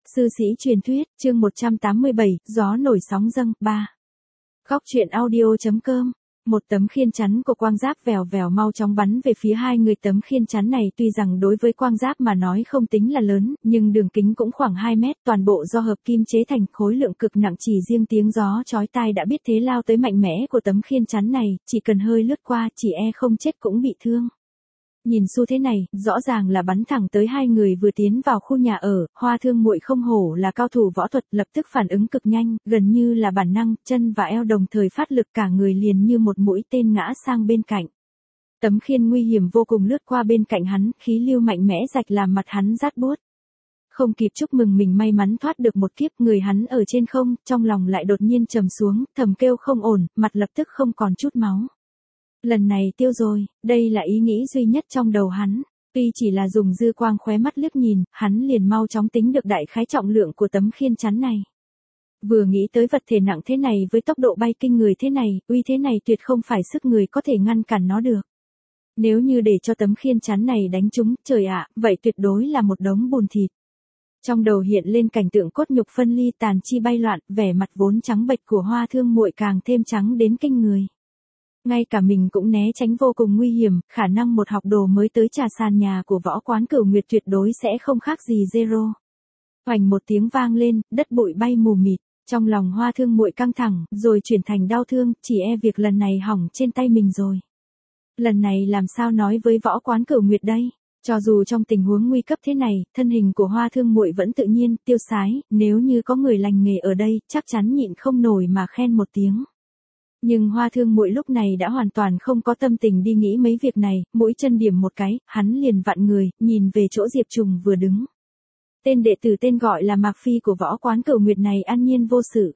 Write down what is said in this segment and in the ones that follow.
Sư sĩ truyền thuyết, chương 187, gió nổi sóng dâng, 3. Góc truyện audio.com. Một tấm khiên chắn của quang giáp vèo vèo mau chóng bắn về phía hai người. Tấm khiên chắn này tuy rằng đối với quang giáp mà nói không tính là lớn, nhưng đường kính cũng khoảng 2 mét, toàn bộ do hợp kim chế thành, khối lượng cực nặng, chỉ riêng tiếng gió chói tai đã biết thế lao tới mạnh mẽ của tấm khiên chắn này, chỉ cần hơi lướt qua, chỉ e không chết cũng bị thương. Nhìn xu thế này, rõ ràng là bắn thẳng tới hai người vừa tiến vào khu nhà ở. Hoa Thương Muội không hổ là cao thủ võ thuật, lập tức phản ứng cực nhanh, gần như là bản năng, chân và eo đồng thời phát lực, cả người liền như một mũi tên ngã sang bên cạnh. Tấm khiên nguy hiểm vô cùng lướt qua bên cạnh hắn, khí lưu mạnh mẽ rạch làm mặt hắn rát buốt. Không kịp chúc mừng mình may mắn thoát được một kiếp, người hắn ở trên không, trong lòng lại đột nhiên trầm xuống, thầm kêu không ổn, mặt lập tức không còn chút máu. Lần này tiêu rồi, đây là ý nghĩ duy nhất trong đầu hắn. Tuy chỉ là dùng dư quang khóe mắt liếc nhìn, hắn liền mau chóng tính được đại khái trọng lượng của tấm khiên chắn này. Vừa nghĩ tới vật thể nặng thế này với tốc độ bay kinh người thế này, uy thế này tuyệt không phải sức người có thể ngăn cản nó được. Nếu như để cho tấm khiên chắn này đánh trúng, trời ạ, vậy tuyệt đối là một đống bùn thịt. Trong đầu hiện lên cảnh tượng cốt nhục phân ly, tàn chi bay loạn, vẻ mặt vốn trắng bệch của Hoa Thương Muội càng thêm trắng đến kinh người. Ngay cả mình cũng né tránh vô cùng nguy hiểm, khả năng một học đồ mới tới trà sàn nhà của võ quán Cửu Nguyệt tuyệt đối sẽ không khác gì zero. Hoành một tiếng vang lên, đất bụi bay mù mịt, trong lòng Hoa Thương Muội căng thẳng, rồi chuyển thành đau thương, chỉ e việc lần này hỏng trên tay mình rồi. Lần này làm sao nói với võ quán Cửu Nguyệt đây? Cho dù trong tình huống nguy cấp thế này, thân hình của Hoa Thương Muội vẫn tự nhiên, tiêu sái, nếu như có người lành nghề ở đây, chắc chắn nhịn không nổi mà khen một tiếng. Nhưng Hoa Thương Muội lúc này đã hoàn toàn không có tâm tình đi nghĩ mấy việc này, mũi chân điểm một cái, hắn liền vặn người, nhìn về chỗ Diệp Trùng vừa đứng. Tên đệ tử tên gọi là Mạc Phi của võ quán Cửu Nguyệt này an nhiên vô sự.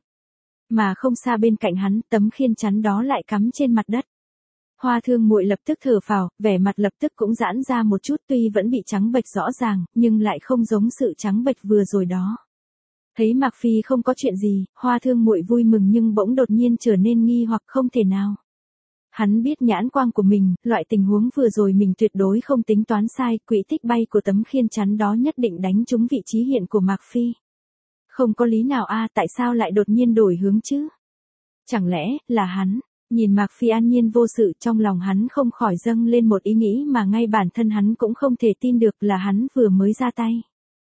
Mà không xa bên cạnh hắn, tấm khiên chắn đó lại cắm trên mặt đất. Hoa Thương Muội lập tức thở phào, vẻ mặt lập tức cũng giãn ra một chút, tuy vẫn bị trắng bệch rõ ràng, nhưng lại không giống sự trắng bệch vừa rồi đó. Thấy Mạc Phi không có chuyện gì, Hoa Thương Muội vui mừng nhưng bỗng đột nhiên trở nên nghi hoặc không thể nào. Hắn biết nhãn quang của mình, loại tình huống vừa rồi mình tuyệt đối không tính toán sai, quỹ tích bay của tấm khiên chắn đó nhất định đánh trúng vị trí hiện của Mạc Phi. Không có lý nào tại sao lại đột nhiên đổi hướng chứ? Chẳng lẽ là hắn? Nhìn Mạc Phi an nhiên vô sự, trong lòng hắn không khỏi dâng lên một ý nghĩ mà ngay bản thân hắn cũng không thể tin được, là hắn vừa mới ra tay.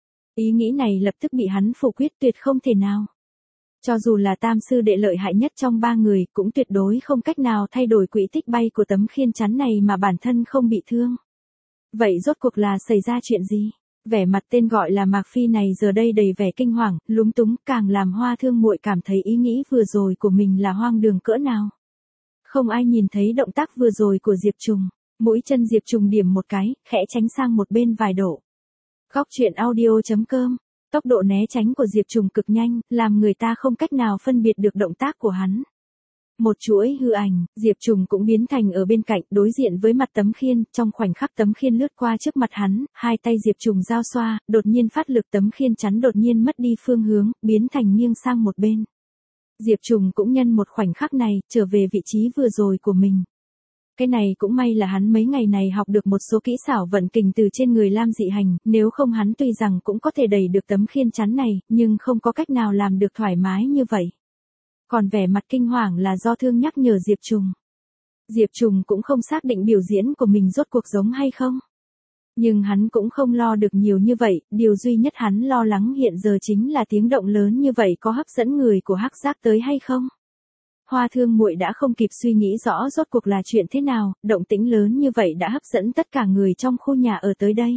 Ý nghĩ này lập tức bị hắn phủ quyết, tuyệt không thể nào. Cho dù là tam sư đệ lợi hại nhất trong ba người, cũng tuyệt đối không cách nào thay đổi quỹ tích bay của tấm khiên chắn này mà bản thân không bị thương. Vậy rốt cuộc là xảy ra chuyện gì? Vẻ mặt tên gọi là Mạc Phi này giờ đây đầy vẻ kinh hoàng, lúng túng, càng làm Hoa Thương Muội cảm thấy ý nghĩ vừa rồi của mình là hoang đường cỡ nào. Không ai nhìn thấy động tác vừa rồi của Diệp Trùng. Mũi chân Diệp Trùng điểm một cái, khẽ tránh sang một bên vài độ. Góc truyện audio.com. Tốc độ né tránh của Diệp Trùng cực nhanh, làm người ta không cách nào phân biệt được động tác của hắn. Một chuỗi hư ảnh, Diệp Trùng cũng biến thành ở bên cạnh, đối diện với mặt tấm khiên, trong khoảnh khắc tấm khiên lướt qua trước mặt hắn, hai tay Diệp Trùng giao xoa, đột nhiên phát lực, tấm khiên chắn đột nhiên mất đi phương hướng, biến thành nghiêng sang một bên. Diệp Trùng cũng nhân một khoảnh khắc này, trở về vị trí vừa rồi của mình. Cái này cũng may là hắn mấy ngày này học được một số kỹ xảo vận kình từ trên người Lam Dị Hành, nếu không hắn tuy rằng cũng có thể đẩy được tấm khiên chắn này, nhưng không có cách nào làm được thoải mái như vậy. Còn vẻ mặt kinh hoàng là do thương nhắc nhở Diệp Trùng. Diệp Trùng cũng không xác định biểu diễn của mình rốt cuộc giống hay không. Nhưng hắn cũng không lo được nhiều như vậy, điều duy nhất hắn lo lắng hiện giờ chính là tiếng động lớn như vậy có hấp dẫn người của Hắc Giác tới hay không. Hoa Thương Muội đã không kịp suy nghĩ rõ rốt cuộc là chuyện thế nào, động tĩnh lớn như vậy đã hấp dẫn tất cả người trong khu nhà ở tới đây.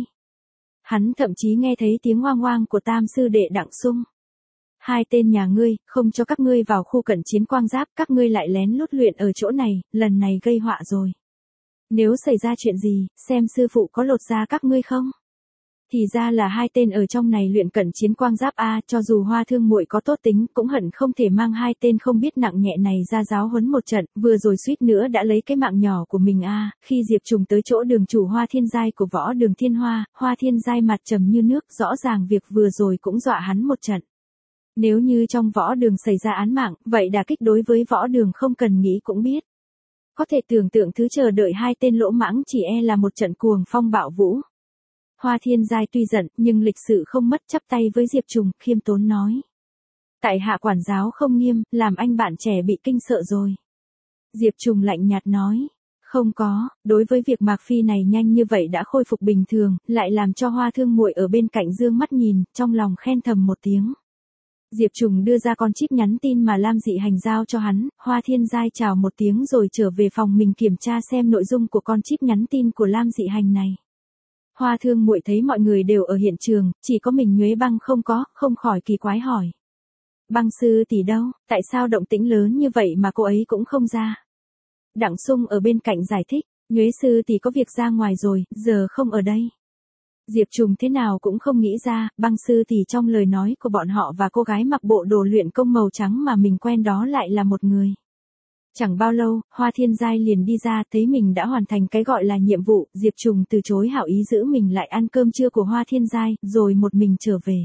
Hắn thậm chí nghe thấy tiếng hoang hoang của tam sư đệ Đặng Sung. Hai tên nhà ngươi, không cho các ngươi vào khu cận chiến quang giáp, các ngươi lại lén lút luyện ở chỗ này, lần này gây họa rồi. Nếu xảy ra chuyện gì, xem sư phụ có lột da các ngươi không? Thì ra là hai tên ở trong này luyện cận chiến quang giáp cho dù Hoa Thương Muội có tốt tính, cũng hận không thể mang hai tên không biết nặng nhẹ này ra giáo huấn một trận, vừa rồi suýt nữa đã lấy cái mạng nhỏ của mình khi Diệp Trùng tới chỗ đường chủ Hoa Thiên Giai của võ đường Thiên Hoa, Hoa Thiên Giai mặt trầm như nước, rõ ràng việc vừa rồi cũng dọa hắn một trận. Nếu như trong võ đường xảy ra án mạng, vậy đả kích đối với võ đường không cần nghĩ cũng biết. Có thể tưởng tượng thứ chờ đợi hai tên lỗ mãng chỉ e là một trận cuồng phong bạo vũ. Hoa Thiên Giai tuy giận, nhưng lịch sự không mất, chắp tay với Diệp Trùng, khiêm tốn nói. Tại hạ quản giáo không nghiêm, làm anh bạn trẻ bị kinh sợ rồi. Diệp Trùng lạnh nhạt nói. Không có, đối với việc Mạc Phi này nhanh như vậy đã khôi phục bình thường, lại làm cho Hoa Thương Muội ở bên cạnh dương mắt nhìn, trong lòng khen thầm một tiếng. Diệp Trùng đưa ra con chip nhắn tin mà Lam Dị Hành giao cho hắn, Hoa Thiên Giai chào một tiếng rồi trở về phòng mình kiểm tra xem nội dung của con chip nhắn tin của Lam Dị Hành này. Hoa Thương Muội thấy mọi người đều ở hiện trường, chỉ có mình Nhuế Băng không có, không khỏi kỳ quái hỏi. Băng sư tỷ đâu, tại sao động tĩnh lớn như vậy mà cô ấy cũng không ra? Đặng Sung ở bên cạnh giải thích, Nhuế sư tỷ có việc ra ngoài rồi, giờ không ở đây. Diệp Trùng thế nào cũng không nghĩ ra, băng sư tỷ trong lời nói của bọn họ và cô gái mặc bộ đồ luyện công màu trắng mà mình quen đó lại là một người. Chẳng bao lâu, Hoa Thiên Giai liền đi ra, thấy mình đã hoàn thành cái gọi là nhiệm vụ, Diệp Trùng từ chối hảo ý giữ mình lại ăn cơm trưa của Hoa Thiên Giai, rồi một mình trở về.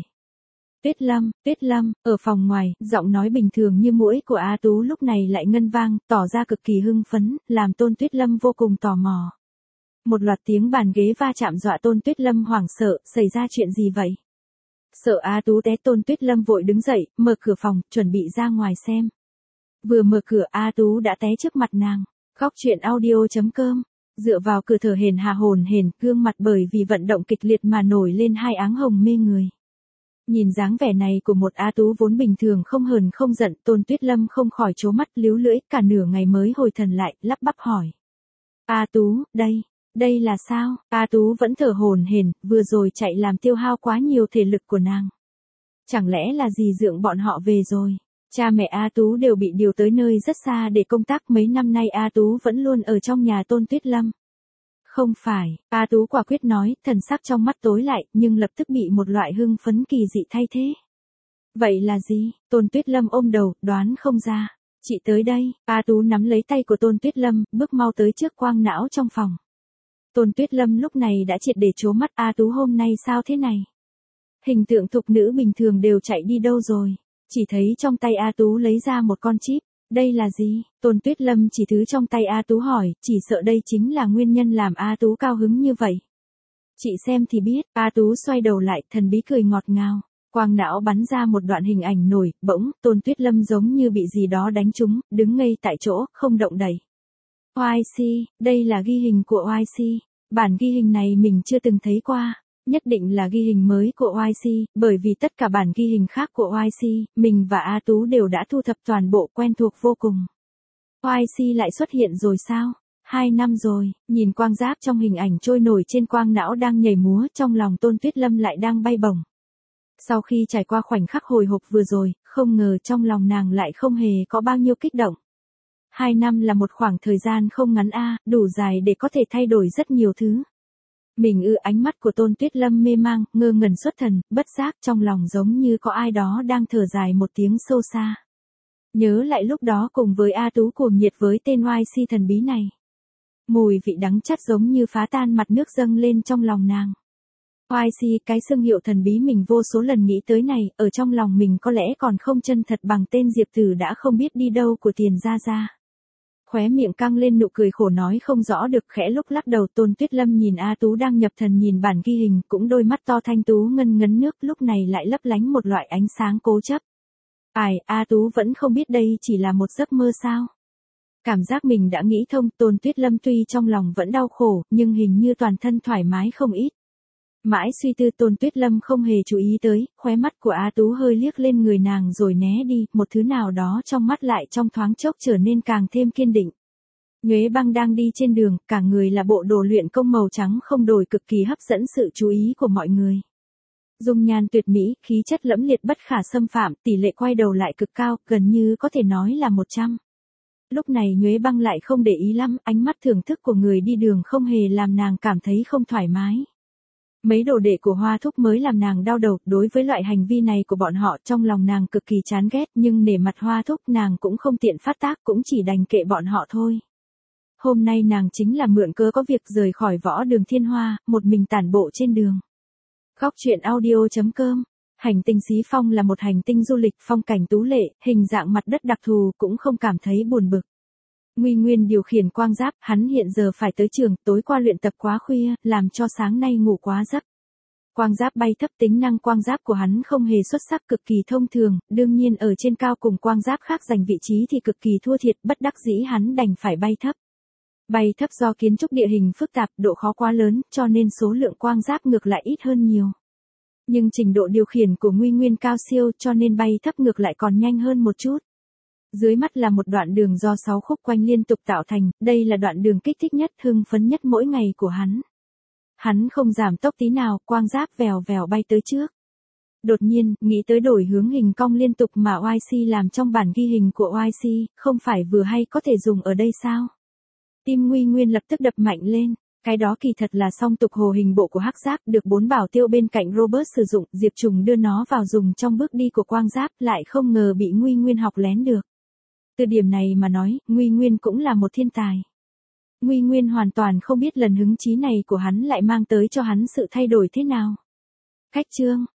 Tuyết Lâm, ở phòng ngoài, giọng nói bình thường như muỗi của A Tú lúc này lại ngân vang, tỏ ra cực kỳ hưng phấn, làm Tôn Tuyết Lâm vô cùng tò mò. Một loạt tiếng bàn ghế va chạm dọa Tôn Tuyết Lâm hoảng sợ, xảy ra chuyện gì vậy? Sợ A Tú té, Tôn Tuyết Lâm vội đứng dậy, mở cửa phòng, chuẩn bị ra ngoài xem. Vừa mở cửa A Tú đã té trước mặt nàng. Góc truyện audio.com. Dựa vào cửa thở hổn hển, gương mặt bởi vì vận động kịch liệt mà nổi lên hai áng hồng mê người. Nhìn dáng vẻ này của một A Tú vốn bình thường không hờn không giận, Tôn Tuyết Lâm không khỏi trố mắt líu lưỡi, cả nửa ngày mới hồi thần lại, lắp bắp hỏi. A Tú, đây là sao? A Tú vẫn thở hổn hển, vừa rồi chạy làm tiêu hao quá nhiều thể lực của nàng. Chẳng lẽ là dì dượng bọn họ về rồi? Cha mẹ A Tú đều bị điều tới nơi rất xa để công tác, mấy năm nay A Tú vẫn luôn ở trong nhà Tôn Tuyết Lâm. Không phải, A Tú quả quyết nói, thần sắc trong mắt tối lại, nhưng lập tức bị một loại hưng phấn kỳ dị thay thế. Vậy là gì? Tôn Tuyết Lâm ôm đầu, đoán không ra. Chị tới đây, A Tú nắm lấy tay của Tôn Tuyết Lâm, bước mau tới trước quang não trong phòng. Tôn Tuyết Lâm lúc này đã triệt để trố mắt, A Tú hôm nay sao thế này? Hình tượng thục nữ bình thường đều chạy đi đâu rồi? Chỉ thấy trong tay A Tú lấy ra một con chip. Đây là gì? Tôn Tuyết Lâm chỉ thứ trong tay A Tú hỏi, chỉ sợ đây chính là nguyên nhân làm A Tú cao hứng như vậy. Chị xem thì biết, A Tú xoay đầu lại, thần bí cười ngọt ngào. Quang não bắn ra một đoạn hình ảnh nổi, bỗng, Tôn Tuyết Lâm giống như bị gì đó đánh trúng, đứng ngây tại chỗ, không động đậy. OIC, đây là ghi hình của OIC. Bản ghi hình này mình chưa từng thấy qua. Nhất định là ghi hình mới của OIC, bởi vì tất cả bản ghi hình khác của OIC, mình và A Tú đều đã thu thập toàn bộ, quen thuộc vô cùng. OIC lại xuất hiện rồi sao? 2 năm rồi, nhìn quang giáp trong hình ảnh trôi nổi trên quang não đang nhảy múa, trong lòng Tôn Tuyết Lâm lại đang bay bổng. Sau khi trải qua khoảnh khắc hồi hộp vừa rồi, không ngờ trong lòng nàng lại không hề có bao nhiêu kích động. 2 năm là một khoảng thời gian không ngắn đủ dài để có thể thay đổi rất nhiều thứ. Ánh mắt của Tôn Tuyết Lâm mê mang, ngơ ngẩn xuất thần, bất giác trong lòng giống như có ai đó đang thở dài một tiếng sâu xa. Nhớ lại lúc đó cùng với A Tú cuồng nhiệt với tên YC thần bí này. Mùi vị đắng chát giống như phá tan mặt nước dâng lên trong lòng nàng. YC, cái xưng hiệu thần bí mình vô số lần nghĩ tới này, ở trong lòng mình có lẽ còn không chân thật bằng tên Diệp Tử đã không biết đi đâu của Tiền Gia Gia. Khóe miệng căng lên nụ cười khổ nói không rõ được, khẽ lúc lắc đầu. Tôn Tuyết Lâm nhìn A Tú đang nhập thần nhìn bản ghi hình, cũng đôi mắt to thanh tú ngân ngấn nước, lúc này lại lấp lánh một loại ánh sáng cố chấp. A Tú vẫn không biết đây chỉ là một giấc mơ sao? Cảm giác mình đã nghĩ thông, Tôn Tuyết Lâm tuy trong lòng vẫn đau khổ, nhưng hình như toàn thân thoải mái không ít. Mãi suy tư, Tôn Tuyết Lâm không hề chú ý tới, khóe mắt của A Tú hơi liếc lên người nàng rồi né đi, một thứ nào đó trong mắt lại trong thoáng chốc trở nên càng thêm kiên định. Nhuế Băng đang đi trên đường, cả người là bộ đồ luyện công màu trắng không đổi, cực kỳ hấp dẫn sự chú ý của mọi người. Dung nhan tuyệt mỹ, khí chất lẫm liệt bất khả xâm phạm, tỷ lệ quay đầu lại cực cao, gần như có thể nói là 100. Lúc này Nhuế Băng lại không để ý lắm, ánh mắt thưởng thức của người đi đường không hề làm nàng cảm thấy không thoải mái. Mấy đồ đệ của Hoa Thúc mới làm nàng đau đầu, đối với loại hành vi này của bọn họ trong lòng nàng cực kỳ chán ghét, nhưng nể mặt Hoa Thúc nàng cũng không tiện phát tác, cũng chỉ đành kệ bọn họ thôi. Hôm nay nàng chính là mượn cớ có việc rời khỏi Võ Đường Thiên Hoa, một mình tản bộ trên đường. Góc truyện audio.com. Hành tinh Xí Phong là một hành tinh du lịch, phong cảnh tú lệ, hình dạng mặt đất đặc thù, cũng không cảm thấy buồn bực. Nguy Nguyên điều khiển quang giáp, hắn hiện giờ phải tới trường, tối qua luyện tập quá khuya, làm cho sáng nay ngủ quá giấc. Quang giáp bay thấp, tính năng quang giáp của hắn không hề xuất sắc, cực kỳ thông thường, đương nhiên ở trên cao cùng quang giáp khác giành vị trí thì cực kỳ thua thiệt, bất đắc dĩ hắn đành phải bay thấp. Bay thấp do kiến trúc địa hình phức tạp, độ khó quá lớn, cho nên số lượng quang giáp ngược lại ít hơn nhiều. Nhưng trình độ điều khiển của Nguy Nguyên cao siêu, cho nên bay thấp ngược lại còn nhanh hơn một chút. Dưới mắt là một đoạn đường do 6 khúc quanh liên tục tạo thành, đây là đoạn đường kích thích nhất, hưng phấn nhất mỗi ngày của hắn. Hắn không giảm tốc tí nào, quang giáp vèo vèo bay tới trước. Đột nhiên, nghĩ tới đổi hướng hình cong liên tục mà YC làm trong bản ghi hình của YC, không phải vừa hay có thể dùng ở đây sao? Tim Nguy Nguyên lập tức đập mạnh lên. Cái đó kỳ thật là song tục hồ hình bộ của hắc giáp, được 4 bảo tiêu bên cạnh Robert sử dụng, Diệp Trùng đưa nó vào dùng trong bước đi của quang giáp, lại không ngờ bị Nguy Nguyên học lén được. Từ điểm này mà nói, Nguy Nguyên cũng là một thiên tài. Nguy Nguyên hoàn toàn không biết lần hứng chí này của hắn lại mang tới cho hắn sự thay đổi thế nào. Cách chương